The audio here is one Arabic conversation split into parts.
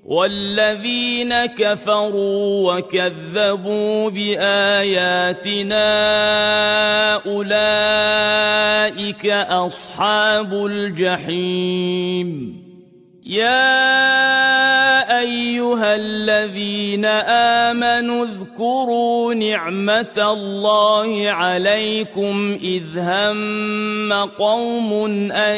والذين كفروا وكذبوا بآياتنا أولئك أصحاب الجحيم. يا أيها الذين آمنوا اذكروا نعمة الله عليكم إذ هم قوم أن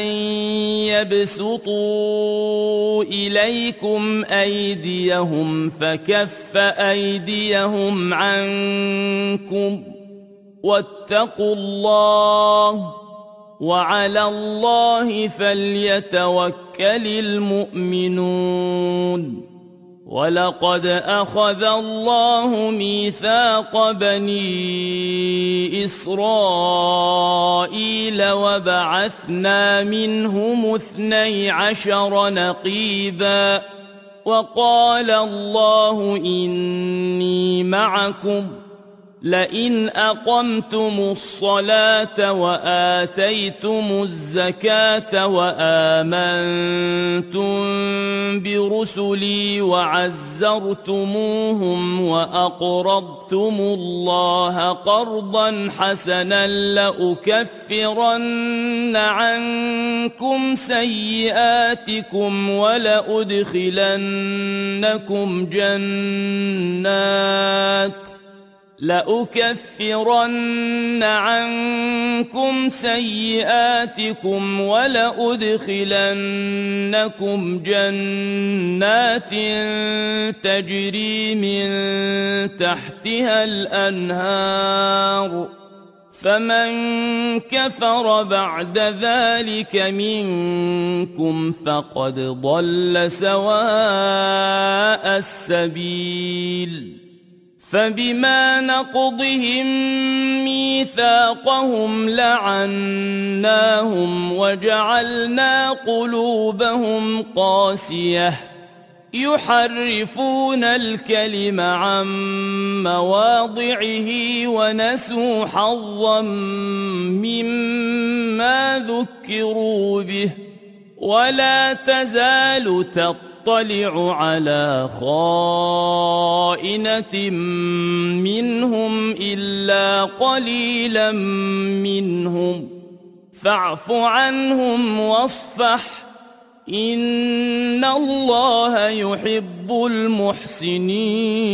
يبسطوا إليكم أيديهم فكف أيديهم عنكم واتقوا الله وعلى الله فليتوكل المؤمنون. ولقد أخذ الله ميثاق بني إسرائيل وبعثنا منهم 12 نقيبا وقال الله إني معكم لئن أقمتم الصلاة وآتيتم الزكاة وآمنتم برسلي وعزرتموهم وأقرضتم الله قرضا حسنا لأكفرن عنكم سيئاتكم ولأدخلنكم جنات تجري من تحتها الأنهار فمن كفر بعد ذلك منكم فقد ضل سواء السبيل. فبما نقضهم ميثاقهم لعناهم وجعلنا قلوبهم قاسية يحرفون الكلم عن مواضعه ونسوا حظا مما ذكروا به ولا تزال تطلع على خائنة منهم إلا قليلا منهم فاعف عنهم واصفح إن الله يحب المحسنين.